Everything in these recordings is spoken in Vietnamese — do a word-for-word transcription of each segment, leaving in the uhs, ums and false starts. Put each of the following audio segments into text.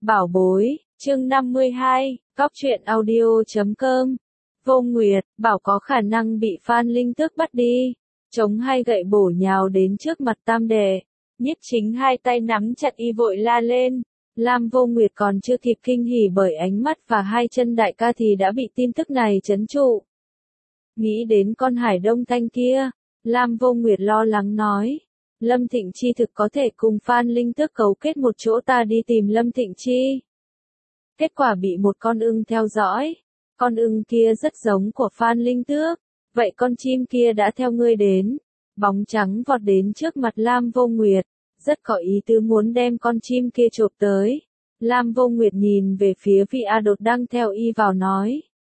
Bảo bối, chương năm mươi hai, Cóc truyện audio chấm com. Vô Nguyệt, bảo có khả năng bị Phan Linh Tước bắt đi. Chống hai gậy bổ nhào đến trước mặt Tam Đệ. Nhiếp Chính hai tay nắm chặt y vội la lên. Lam Vô Nguyệt còn chưa kịp kinh hỉ bởi ánh mắt và hai chân đại ca thì đã bị tin tức này trấn trụ. Nghĩ đến con hải đông thanh kia, Lam Vô Nguyệt lo lắng nói. Lâm Thịnh Chi thực có thể cùng Phan Linh Tước cấu kết một chỗ, ta đi tìm Lâm Thịnh Chi. Kết quả bị một con ưng theo dõi. Con ưng kia rất giống của Phan Linh Tước. Vậy con chim kia đã theo ngươi đến. Bóng trắng vọt đến trước mặt Lam Vô Nguyệt. Rất có ý tứ muốn đem con chim kia chộp tới. Lam Vô Nguyệt nhìn về phía vị A Đột đang theo y vào nói.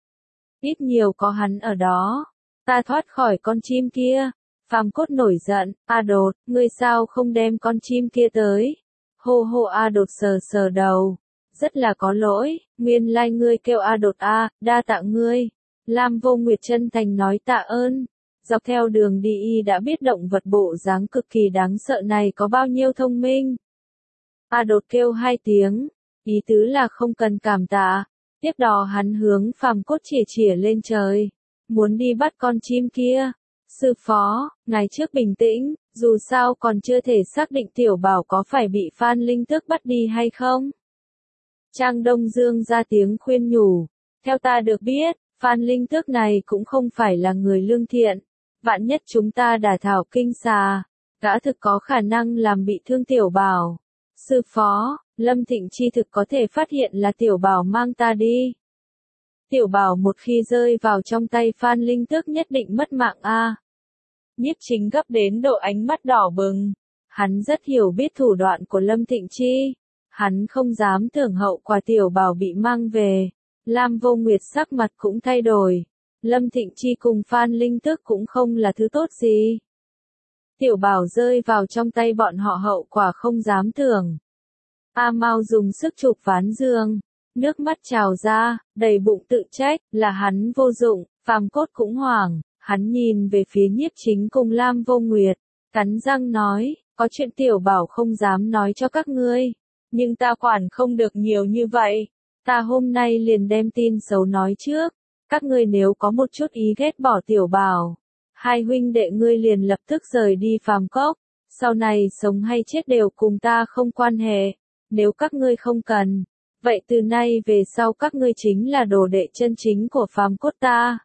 Ít nhiều có hắn ở đó. Ta thoát khỏi con chim kia. Phàm Cốt nổi giận, A Đột, ngươi sao không đem con chim kia tới? Hô hô A Đột sờ sờ đầu. Rất là có lỗi, nguyên lai ngươi kêu A Đột a, đa tạ ngươi. Lam Vô Nguyệt chân thành nói tạ ơn. Dọc theo đường đi y đã biết động vật bộ dáng cực kỳ đáng sợ này có bao nhiêu thông minh. A Đột kêu hai tiếng, ý tứ là không cần cảm tạ. Tiếp đó hắn hướng Phàm Cốt chìa chìa lên trời, muốn đi bắt con chim kia. Sư phó, ngày trước bình tĩnh, dù sao còn chưa thể xác định Tiểu Bảo có phải bị Phan Linh Tước bắt đi hay không. Trang Đông Dương ra tiếng khuyên nhủ, theo ta được biết, Phan Linh Tước này cũng không phải là người lương thiện, vạn nhất chúng ta đả thảo kinh xà, gã thực có khả năng làm bị thương Tiểu Bảo. Sư phó, Lâm Thịnh Chi thực có thể phát hiện là Tiểu Bảo mang ta đi. Tiểu Bảo một khi rơi vào trong tay Phan Linh Tước nhất định mất mạng a. Nhiếp Chính gấp đến độ ánh mắt đỏ bừng. Hắn rất hiểu biết thủ đoạn của Lâm Thịnh Chi. Hắn không dám tưởng hậu quả Tiểu Bảo bị mang về. Lam Vô Nguyệt sắc mặt cũng thay đổi. Lâm Thịnh Chi cùng Phan Linh Tước cũng không là thứ tốt gì. Tiểu Bảo rơi vào trong tay bọn họ hậu quả không dám tưởng. A Mao dùng sức chụp ván giường. Nước mắt trào ra, đầy bụng tự trách, là hắn vô dụng. Phàm Cốt cũng hoảng. Hắn nhìn về phía Nhiếp Chính cùng Lam Vô Nguyệt, cắn răng nói, có chuyện Tiểu Bảo không dám nói cho các ngươi, nhưng ta quản không được nhiều như vậy, ta hôm nay liền đem tin xấu nói trước, các ngươi nếu có một chút ý ghét bỏ Tiểu Bảo, hai huynh đệ ngươi liền lập tức rời đi Phàm Cốc, sau này sống hay chết đều cùng ta không quan hệ, nếu các ngươi không cần, vậy từ nay về sau các ngươi chính là đồ đệ chân chính của Phàm Cốt ta.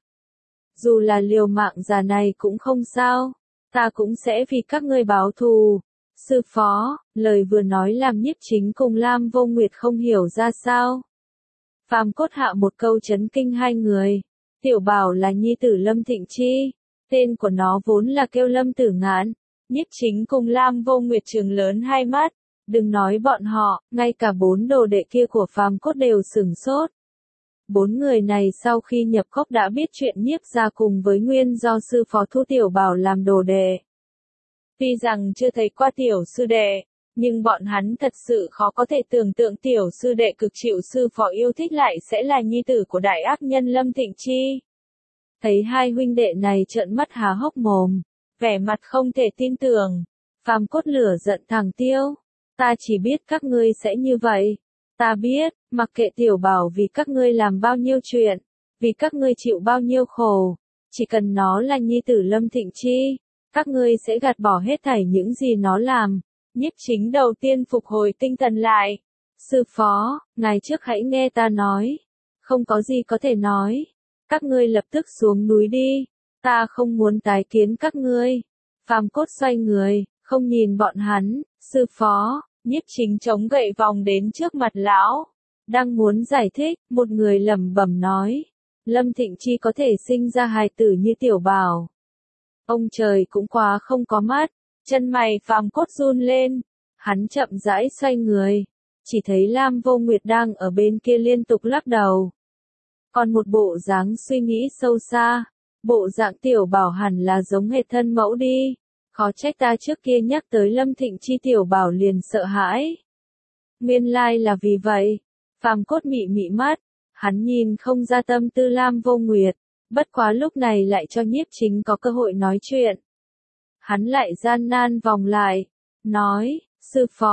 Dù là liều mạng già này cũng không sao, ta cũng sẽ vì các ngươi báo thù. Sư phó, lời vừa nói làm Nhiếp Chính cùng Lam Vô Nguyệt không hiểu ra sao. Phàm Cốt hạ một câu chấn kinh hai người. Tiểu Bảo là nhi tử Lâm Thịnh Chi, tên của nó vốn là kêu Lâm Tử Ngạn. Nhiếp Chính cùng Lam Vô Nguyệt trừng lớn hai mắt, đừng nói bọn họ, ngay cả bốn đồ đệ kia của Phàm Cốt đều sửng sốt. Bốn người này sau khi nhập cốc đã biết chuyện Nhiếp gia cùng với nguyên do sư phó thu Tiểu Bảo làm đồ đệ. Tuy rằng chưa thấy qua tiểu sư đệ, nhưng bọn hắn thật sự khó có thể tưởng tượng tiểu sư đệ cực chịu sư phó yêu thích lại sẽ là nhi tử của đại ác nhân Lâm Thịnh Chi. Thấy hai huynh đệ này trợn mắt há hốc mồm, vẻ mặt không thể tin tưởng, Phàm Cốt lửa giận thẳng tiêu. Ta chỉ biết các ngươi sẽ như vậy. Ta biết, mặc kệ Tiểu Bảo vì các ngươi làm bao nhiêu chuyện, vì các ngươi chịu bao nhiêu khổ, chỉ cần nó là nhi tử Lâm Thịnh Chi, các ngươi sẽ gạt bỏ hết thảy những gì nó làm. Nhiếp Chính đầu tiên phục hồi tinh thần lại. Sư phó, ngày trước hãy nghe ta nói. Không có gì có thể nói. Các ngươi lập tức xuống núi đi. Ta không muốn tái kiến các ngươi. Phàm Cốt xoay người, không nhìn bọn hắn. Sư phó. Nhiếp Chính chống gậy vòng đến trước mặt lão, đang muốn giải thích, một người lẩm bẩm nói, Lâm Thịnh Chi có thể sinh ra hài tử như Tiểu Bảo. Ông trời cũng quá không có mắt, chân mày Phàm Cốt run lên, hắn chậm rãi xoay người, chỉ thấy Lam Vô Nguyệt đang ở bên kia liên tục lắc đầu. Còn một bộ dáng suy nghĩ sâu xa, bộ dạng Tiểu Bảo hẳn là giống hệt thân mẫu đi. Khó trách ta trước kia nhắc tới Lâm Thịnh Chi Tiểu Bảo liền sợ hãi. Nguyên lai là vì vậy. Phàm Cốt mị mị mắt, hắn nhìn không ra tâm tư Lam Vô Nguyệt, bất quá lúc này lại cho Nhiếp Chính có cơ hội nói chuyện. Hắn lại gian nan vòng lại, nói, sư phó,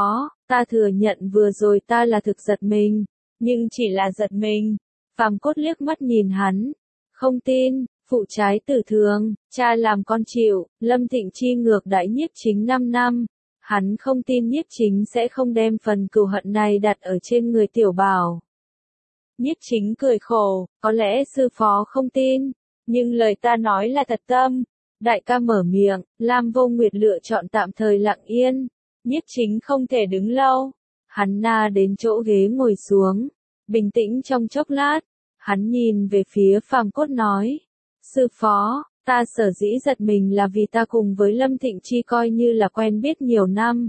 Ta thừa nhận vừa rồi ta là thực giật mình, nhưng chỉ là giật mình. Phàm Cốt liếc mắt nhìn hắn. Không tin, phụ trái tử thường, cha làm con chịu, Lâm Thịnh Chi ngược đãi Nhiếp Chính năm năm. Hắn không tin Nhiếp Chính sẽ không đem phần cừu hận này đặt ở trên người Tiểu Bảo. Nhiếp Chính cười khổ, có lẽ sư phó không tin, nhưng lời ta nói là thật tâm. Đại ca mở miệng, Lam Vô Nguyệt lựa chọn tạm thời lặng yên. Nhiếp Chính không thể đứng lâu. Hắn na đến chỗ ghế ngồi xuống, bình tĩnh trong chốc lát. Hắn nhìn về phía Phàm Cốt nói, sư phó, ta sở dĩ giật mình là vì ta cùng với Lâm Thịnh Chi coi như là quen biết nhiều năm.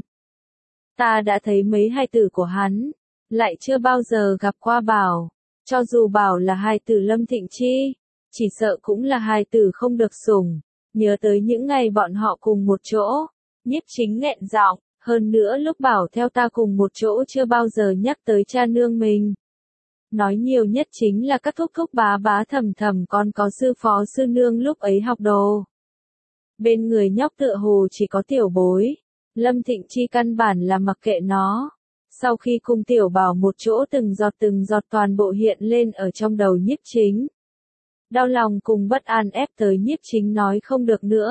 Ta đã thấy mấy hài tử của hắn, lại chưa bao giờ gặp qua Bảo. Cho dù Bảo là hài tử Lâm Thịnh Chi, chỉ sợ cũng là hài tử không được sủng. Nhớ tới những ngày bọn họ cùng một chỗ, Nhiếp Chính nghẹn giọng, hơn nữa lúc Bảo theo ta cùng một chỗ chưa bao giờ nhắc tới cha nương mình. Nói nhiều nhất chính là các thúc thúc bá bá thầm thầm còn có sư phó sư nương lúc ấy học đồ. Bên người nhóc tựa hồ chỉ có Tiểu Bối, Lâm Thịnh Chi căn bản là mặc kệ nó. Sau khi cùng Tiểu Bảo một chỗ từng giọt từng giọt toàn bộ hiện lên ở trong đầu Nhiếp Chính. Đau lòng cùng bất an ép tới Nhiếp Chính nói không được nữa.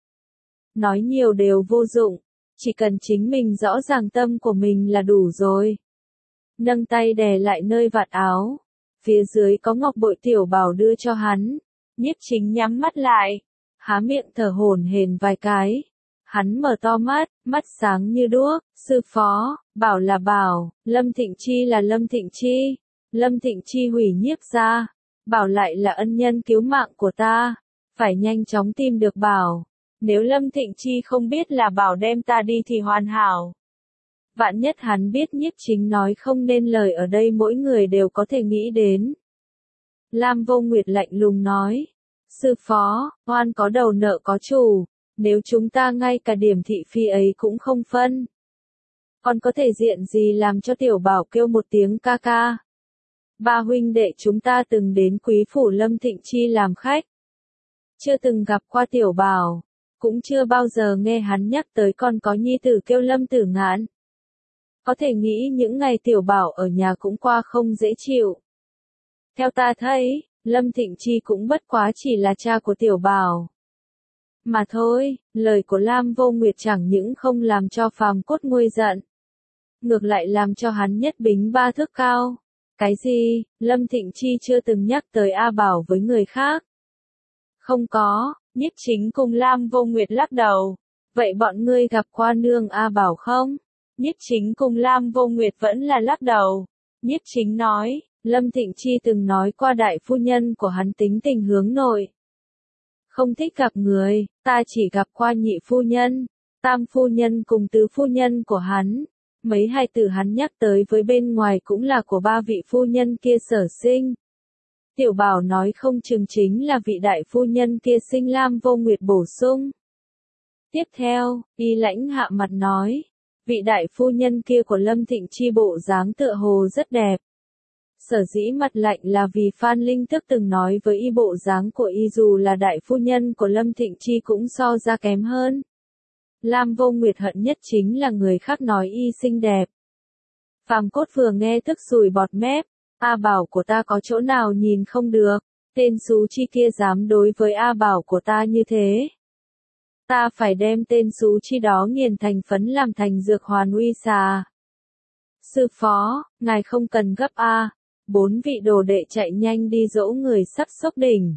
Nói nhiều đều vô dụng, chỉ cần chính mình rõ ràng tâm của mình là đủ rồi. Nâng tay đè lại nơi vạt áo, phía dưới có ngọc bội Tiểu Bảo đưa cho hắn. Nhiếp Chính nhắm mắt lại, há miệng thở hổn hển vài cái. Hắn mở to mắt, mắt sáng như đuốc, sư phó, Bảo là Bảo, Lâm Thịnh Chi là Lâm Thịnh Chi, Lâm Thịnh Chi hủy Nhiếp gia, Bảo lại là ân nhân cứu mạng của ta, phải nhanh chóng tìm được Bảo. Nếu Lâm Thịnh Chi không biết là Bảo đem ta đi thì hoàn hảo. Vạn nhất hắn biết Nhiếp Chính nói không nên lời ở đây mỗi người đều có thể nghĩ đến. Lam Vô Nguyệt lạnh lùng nói, sư phó, oan có đầu nợ có chủ, nếu chúng ta ngay cả điểm thị phi ấy cũng không phân. Còn có thể diện gì làm cho Tiểu Bảo kêu một tiếng ca ca. Ba huynh đệ chúng ta từng đến quý phủ Lâm Thịnh Chi làm khách. Chưa từng gặp qua Tiểu Bảo, cũng chưa bao giờ nghe hắn nhắc tới còn có nhi tử kêu Lâm Tử Ngạn. Có thể nghĩ những ngày Tiểu Bảo ở nhà cũng qua không dễ chịu. Theo ta thấy, Lâm Thịnh Chi cũng bất quá chỉ là cha của Tiểu Bảo. Mà thôi, lời của Lam Vô Nguyệt chẳng những không làm cho Phàm Cốt nguôi giận, ngược lại làm cho hắn nhất bính ba thước cao. Cái gì, Lâm Thịnh Chi chưa từng nhắc tới A Bảo với người khác? Không có, Nhiếp Chính cùng Lam Vô Nguyệt lắc đầu. Vậy bọn ngươi gặp qua nương A Bảo không? Nhiếp Chính cùng Lam Vô Nguyệt vẫn là lắc đầu. Nhiếp Chính nói, Lâm Thịnh Chi từng nói qua đại phu nhân của hắn tính tình hướng nội. Không thích gặp người, ta chỉ gặp qua nhị phu nhân, tam phu nhân cùng tứ phu nhân của hắn. Mấy hai từ hắn nhắc tới với bên ngoài cũng là của ba vị phu nhân kia sở sinh. Tiểu Bảo nói không chừng chính là vị đại phu nhân kia sinh. Lam Vô Nguyệt bổ sung. Tiếp theo, y lãnh hạ mặt nói, vị đại phu nhân kia của Lâm Thịnh Chi bộ dáng tựa hồ rất đẹp. Sở dĩ mặt lạnh là vì Phan Linh Tức từng nói với y bộ dáng của y dù là đại phu nhân của Lâm Thịnh Chi cũng so ra kém hơn. Lam Vô Nguyệt hận nhất chính là người khác nói y xinh đẹp. Phàm Cốt vừa nghe tức sùi bọt mép, A Bảo của ta có chỗ nào nhìn không được, tên xú chi kia dám đối với A Bảo của ta như thế. Ta phải đem tên xú chi đó nghiền thành phấn làm thành dược hoàn uy xà. Sư phó, ngài không cần gấp A, bốn vị đồ đệ chạy nhanh đi dỗ người sắp sốc đỉnh.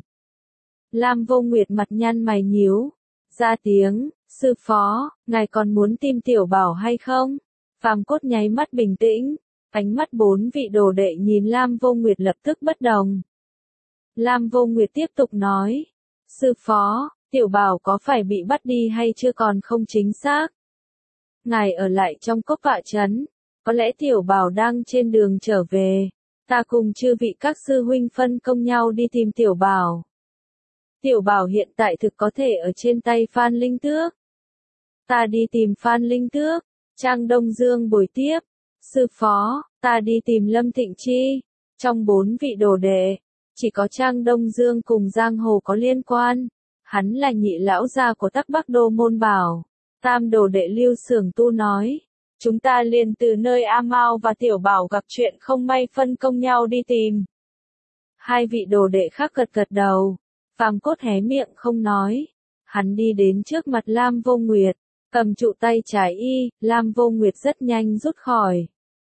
Lam Vô Nguyệt mặt nhăn mày nhíu, ra tiếng, sư phó, ngài còn muốn tìm Tiểu Bảo hay không? Phàm Cốt nháy mắt bình tĩnh, ánh mắt bốn vị đồ đệ nhìn Lam Vô Nguyệt lập tức bất đồng. Lam Vô Nguyệt tiếp tục nói, sư phó, Tiểu Bảo có phải bị bắt đi hay chưa còn không chính xác? Ngài ở lại trong Cốc Vạ Trấn, có lẽ Tiểu Bảo đang trên đường trở về, ta cùng chư vị các sư huynh phân công nhau đi tìm Tiểu Bảo. Tiểu Bảo hiện tại thực có thể ở trên tay Phan Linh Tước. Ta đi tìm Phan Linh Tước. Trang Đông Dương bồi tiếp. Sư phó, ta đi tìm Lâm Thịnh Chi. Trong bốn vị đồ đệ, chỉ có Trang Đông Dương cùng Giang Hồ có liên quan. Hắn là nhị lão gia của Tắc Bắc Đô Môn Bảo. Tam đồ đệ Lưu Xưởng Tu nói. chúng ta liền từ nơi A Mao và Tiểu Bảo gặp chuyện không may phân công nhau đi tìm. Hai vị đồ đệ khác gật gật đầu, Phàm Cốt hé miệng không nói. Hắn đi đến trước mặt Lam Vô Nguyệt, cầm trụ tay trái y, Lam Vô Nguyệt rất nhanh rút khỏi.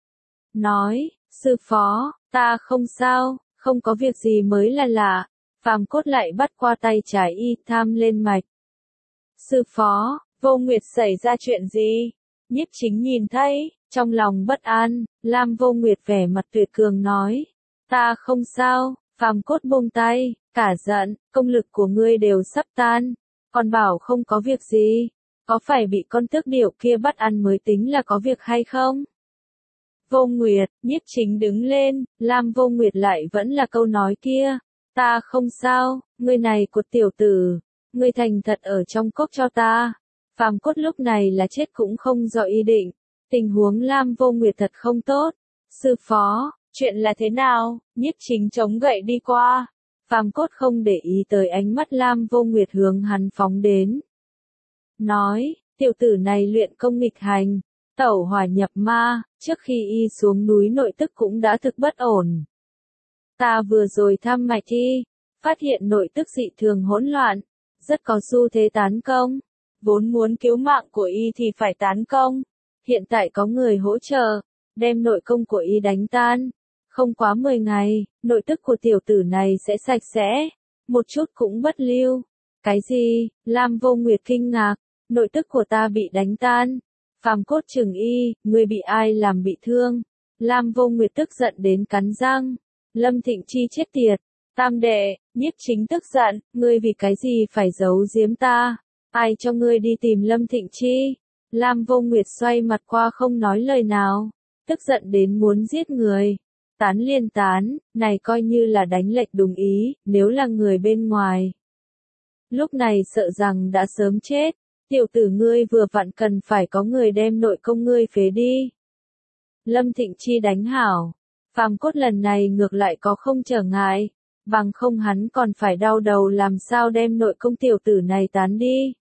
Nói, sư phó, ta không sao, không có việc gì mới là lạ. Phàm Cốt lại bắt qua tay trái y, tham lên mạch. Sư phó, Vô Nguyệt xảy ra chuyện gì? Nhiếp Chính nhìn thấy, trong lòng bất an, Lam Vô Nguyệt vẻ mặt tuyệt cường nói. Ta không sao, Phàm Cốt buông tay, cả giận, công lực của ngươi đều sắp tan. Còn bảo không có việc gì, có phải bị con tước điểu kia bắt ăn mới tính là có việc hay không? Vô Nguyệt, Nhiếp Chính đứng lên, Lam Vô Nguyệt lại vẫn là câu nói kia. Ta không sao, ngươi này của tiểu tử, ngươi thành thật ở trong cốc cho ta. Phàm Cốt lúc này là chết cũng không do ý định, tình huống Lam Vô Nguyệt thật không tốt. Sư phó, chuyện là thế nào? Nhiếp Chính chống gậy đi qua. Phàm Cốt không để ý tới ánh mắt Lam Vô Nguyệt hướng hắn phóng đến. Nói, tiểu tử này luyện công nghịch hành, tẩu hỏa nhập ma, trước khi y xuống núi nội tức cũng đã thực bất ổn. Ta vừa rồi thăm mạch y, phát hiện nội tức dị thường hỗn loạn, rất có xu thế tán công. Vốn muốn cứu mạng của y thì phải tán công. Hiện tại có người hỗ trợ, đem nội công của y đánh tan. Không quá mười ngày, nội tức của tiểu tử này sẽ sạch sẽ, một chút cũng bất lưu. Cái gì? Lam Vô Nguyệt kinh ngạc, nội tức của ta bị đánh tan. Phàm Cốt trừng y, ngươi bị ai làm bị thương? Lam Vô Nguyệt tức giận đến cắn răng. Lâm Thịnh Chi chết tiệt, tam đệ, Nhiếp Chính tức giận, ngươi vì cái gì phải giấu giếm ta? Ai cho ngươi đi tìm Lâm Thịnh Chi? Lam Vô Nguyệt xoay mặt qua không nói lời nào, tức giận đến muốn giết người. Tán liền tán, này coi như là đánh lệch đúng ý, nếu là người bên ngoài. Lúc này sợ rằng đã sớm chết, tiểu tử ngươi vừa vặn cần phải có người đem nội công ngươi phế đi. Lâm Thịnh Chi đánh hảo, Phàm Cốt lần này ngược lại có không trở ngại, bằng không hắn còn phải đau đầu làm sao đem nội công tiểu tử này tán đi.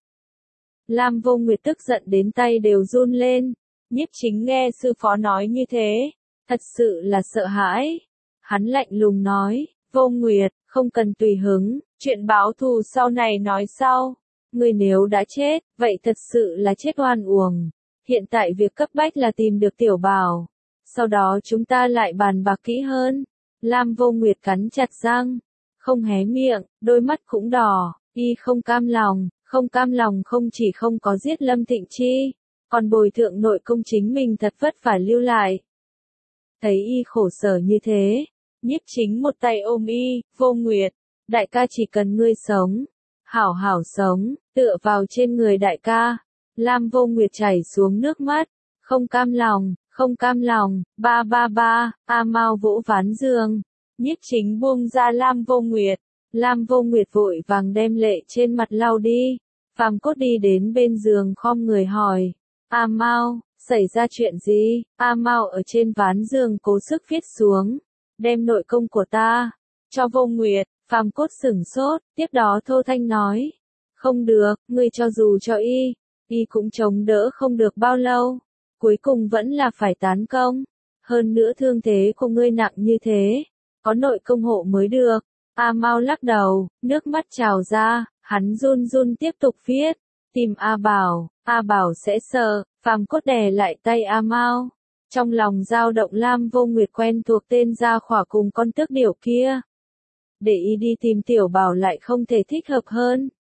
Lam Vô Nguyệt tức giận đến tay đều run lên, Nhiếp Chính nghe sư phó nói như thế, thật sự là sợ hãi. Hắn lạnh lùng nói, Vô Nguyệt, không cần tùy hứng, chuyện báo thù sau này nói sau. Ngươi nếu đã chết, vậy thật sự là chết oan uổng. Hiện tại việc cấp bách là tìm được Tiểu Bảo. Sau đó chúng ta lại bàn bạc kỹ hơn. Lam Vô Nguyệt cắn chặt răng, không hé miệng, đôi mắt cũng đỏ, y không cam lòng, không cam lòng không chỉ không có giết Lâm Thịnh Chi, còn bồi thượng nội công chính mình thật vất phải lưu lại. Thấy y khổ sở như thế, Nhiếp Chính một tay ôm y, Vô Nguyệt, đại ca chỉ cần ngươi sống, hảo hảo sống, tựa vào trên người đại ca. Lam Vô Nguyệt chảy xuống nước mắt, không cam lòng, không cam lòng, ba ba ba, A Mao vỗ ván giường. Nhiếp Chính buông ra Lam Vô Nguyệt, Lam Vô Nguyệt vội vàng đem lệ trên mặt lau đi. Phàm Cốt đi đến bên giường khom người hỏi, A Mao, xảy ra chuyện gì? A Mao ở trên ván giường cố sức viết xuống, đem nội công của ta cho Vô Nguyệt. Phàm Cốt sửng sốt, tiếp đó thô thanh nói, không được, ngươi cho dù cho y, y cũng chống đỡ không được bao lâu, cuối cùng vẫn là phải tán công. Hơn nữa thương thế của ngươi nặng như thế, có nội công hộ mới được. A Mao lắc đầu, nước mắt trào ra, hắn run run tiếp tục viết, tìm A Bảo, A Bảo sẽ sợ. Phàm Cốt đè lại tay A Mao, trong lòng dao động. Lam Vô Nguyệt quen thuộc tên gia khỏa cùng con tước điểu kia, để y đi tìm Tiểu Bảo lại không thể thích hợp hơn.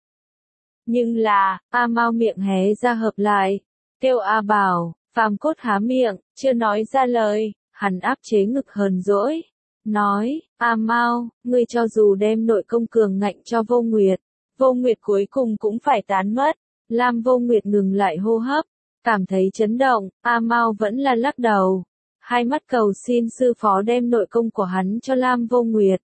Nhưng là, A Mao miệng hé ra hợp lại, kêu A Bảo. Phàm Cốt há miệng, chưa nói ra lời, hắn áp chế ngực hờn dỗi, nói, A Mao, ngươi cho dù đem nội công cường ngạnh cho Vô Nguyệt, Vô Nguyệt cuối cùng cũng phải tán mất. Lam Vô Nguyệt ngừng lại hô hấp, cảm thấy chấn động. A Mao vẫn là lắc đầu, hai mắt cầu xin sư phó đem nội công của hắn cho Lam Vô Nguyệt.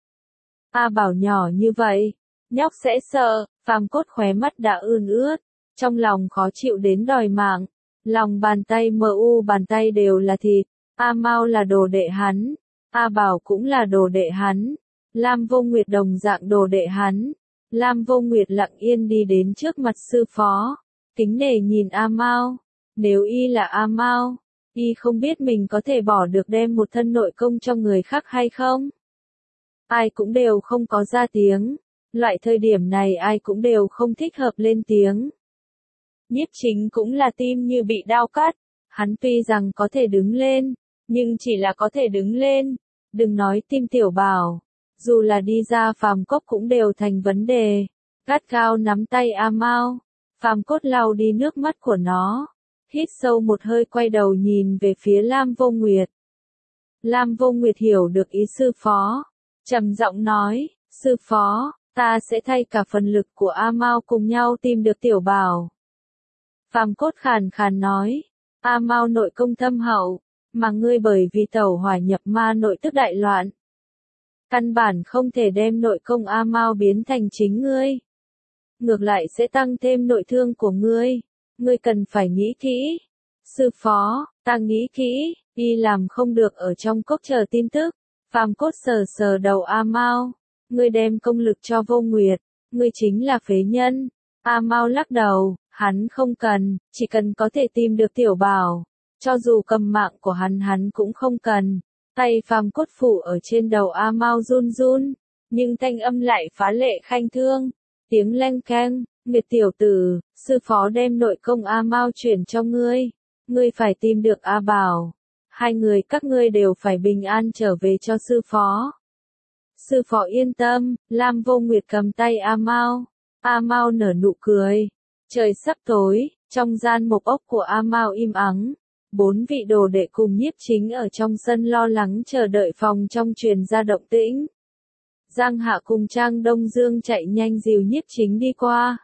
A Bảo nhỏ như vậy, nhóc sẽ sợ. Phàm Cốt khóe mắt đã ươn ướt, trong lòng khó chịu đến đòi mạng. Lòng bàn tay mờ u bàn tay đều là thịt. A Mao là đồ đệ hắn, A Bảo cũng là đồ đệ hắn, Lam Vô Nguyệt đồng dạng đồ đệ hắn. Lam Vô Nguyệt lặng yên đi đến trước mặt sư phó, kính nể nhìn A Mao. Nếu y là A Mao, Y không biết mình có thể bỏ được đem một thân nội công cho người khác hay không? Ai cũng đều không có ra tiếng. Loại thời điểm này ai cũng đều không thích hợp lên tiếng. Nhiếp Chính cũng là tim như bị đao cắt. Hắn tuy rằng có thể đứng lên, nhưng chỉ là có thể đứng lên. Đừng nói tim Tiểu Bảo. Dù là đi ra phàm cốc cũng đều thành vấn đề. Gắt gao nắm tay A Mao. Phàm Cốt lau đi nước mắt của nó. Hít sâu một hơi quay đầu nhìn về phía Lam Vô Nguyệt. Lam Vô Nguyệt hiểu được ý sư phó. Trầm giọng nói, sư phó, ta sẽ thay cả phần lực của A Mao cùng nhau tìm được Tiểu Bảo. Phàm Cốt khàn khàn nói, A Mao nội công thâm hậu, mà ngươi bởi vì tẩu hỏa nhập ma nội tức đại loạn. Căn bản không thể đem nội công A Mao biến thành chính ngươi. Ngược lại sẽ tăng thêm nội thương của ngươi. Ngươi cần phải nghĩ kỹ. Sư phó, ta nghĩ kỹ, y làm không được ở trong cốc chờ tin tức. Phàm Cốt sờ sờ đầu A Mao. Ngươi đem công lực cho Vô Nguyệt, ngươi chính là phế nhân. A Mao lắc đầu, hắn không cần, chỉ cần có thể tìm được Tiểu Bảo. Cho dù cầm mạng của hắn hắn cũng không cần. Tay Phàm Cốt phủ ở trên đầu A Mao run run, nhưng thanh âm lại phá lệ khanh thương. Tiếng leng keng, Nguyệt tiểu tử, sư phó đem nội công A Mao chuyển cho ngươi. Ngươi phải tìm được A Bảo. Hai người các ngươi đều phải bình an trở về cho sư phó. Sư phó yên tâm, Lam Vô Nguyệt cầm tay A Mao. A Mao nở nụ cười. Trời sắp tối, trong gian mộc ốc của A Mao im ắng. Bốn vị đồ đệ cùng Nhiếp Chính ở trong sân lo lắng chờ đợi phòng trong truyền ra động tĩnh. Giang Hạ cùng Trang Đông Dương chạy nhanh dìu Nhiếp Chính đi qua.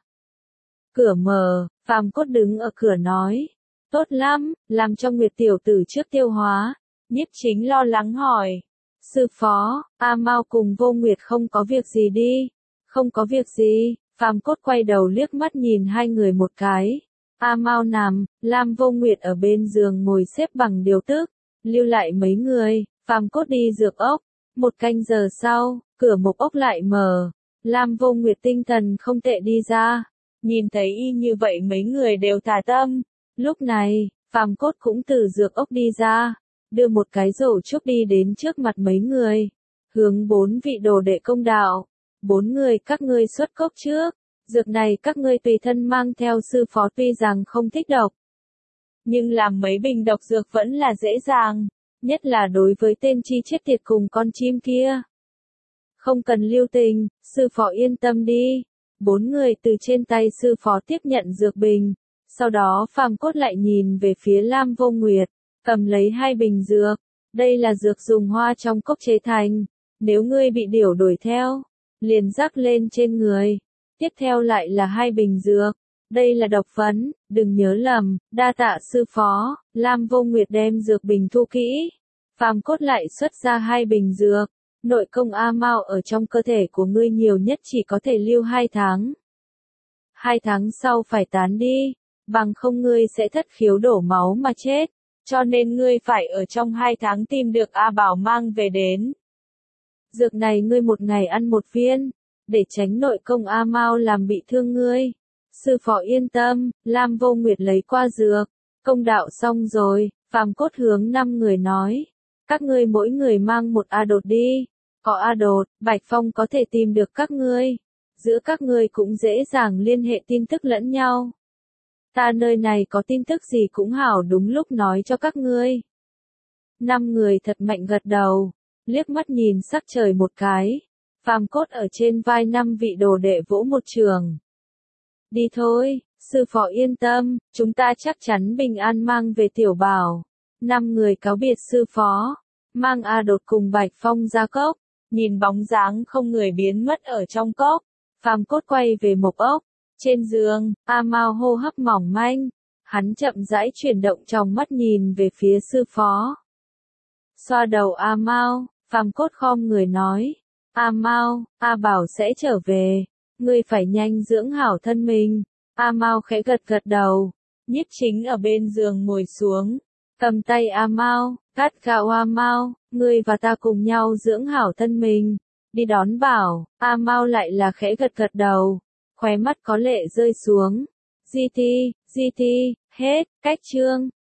Cửa mở, Phàm Cốt đứng ở cửa nói. Tốt lắm, làm cho Nguyệt tiểu tử trước tiêu hóa. Nhiếp Chính lo lắng hỏi. Sư phó, A Mao cùng Vô Nguyệt không có việc gì đi. Không có việc gì, Phàm Cốt quay đầu liếc mắt nhìn hai người một cái. A Mao nằm, Lam Vô Nguyệt ở bên giường ngồi xếp bằng điều tức. Lưu lại mấy người, Phàm Cốt đi dược ốc. Một canh giờ sau, cửa mộc ốc lại mở. Lam Vô Nguyệt tinh thần không tệ đi ra. Nhìn thấy y như vậy mấy người đều thả tâm. Lúc này, Phàm Cốt cũng từ dược ốc đi ra. Đưa một cái rổ trúc đi đến trước mặt mấy người. Hướng bốn vị đồ đệ công đạo. Bốn người các ngươi xuất cốc trước. Dược này các ngươi tùy thân mang theo sư phó tuy rằng không thích độc. Nhưng làm mấy bình độc dược vẫn là dễ dàng. Nhất là đối với tên chi chết tiệt cùng con chim kia. Không cần lưu tình, sư phó yên tâm đi. Bốn người từ trên tay sư phó tiếp nhận dược bình. Sau đó Phàm Cốt lại nhìn về phía Lam Vô Nguyệt. Cầm lấy hai bình dược. Đây là dược dùng hoa trong cốc chế thành. Nếu ngươi bị điểu đuổi theo, liền rắc lên trên người. Tiếp theo lại là hai bình dược. Đây là độc phấn, đừng nhớ lầm, đa tạ sư phó. Lam Vô Nguyệt đem dược bình thu kỹ. Phàm Cốt lại xuất ra hai bình dược. Nội công A Mao ở trong cơ thể của ngươi nhiều nhất chỉ có thể lưu hai tháng. Hai tháng sau phải tán đi, bằng không ngươi sẽ thất khiếu đổ máu mà chết. Cho nên ngươi phải ở trong hai tháng tìm được A Bảo mang về đến. Dược này ngươi một ngày ăn một viên, để tránh nội công A Mao làm bị thương ngươi. Sư phó yên tâm, Lam Vô Nguyệt lấy qua dược. Công đạo xong rồi, Phàm Cốt hướng năm người nói. Các ngươi mỗi người mang một A đột đi. Có A đột, Bạch Phong có thể tìm được các ngươi. Giữa các ngươi cũng dễ dàng liên hệ tin tức lẫn nhau. Ta nơi này có tin tức gì cũng hảo đúng lúc nói cho các ngươi. Năm người thật mạnh gật đầu, liếc mắt nhìn sắc trời một cái. Phàm Cốt ở trên vai năm vị đồ đệ vỗ một trường. Đi thôi, sư phó yên tâm, chúng ta chắc chắn bình an mang về Tiểu Bảo. Năm người cáo biệt sư phó, mang A đột cùng Bạch Phong ra cốc, nhìn bóng dáng không người biến mất ở trong cốc. Phàm Cốt quay về mộc ốc. Trên giường, A Mao hô hấp mỏng manh. Hắn chậm rãi chuyển động trong mắt nhìn về phía sư phó. Xoa đầu A Mao, Phàm Cốt khom người nói. A Mao, A Bảo sẽ trở về. Ngươi phải nhanh dưỡng hảo thân mình. A Mao khẽ gật gật đầu. Nhiếp Chính ở bên giường ngồi xuống. Cầm tay A Mao, cắt gạo A Mao. Ngươi và ta cùng nhau dưỡng hảo thân mình. Đi đón Bảo. A Mao lại là khẽ gật gật đầu. Khóe mắt có lệ rơi xuống. Di thi, di thi, hết, cách chương.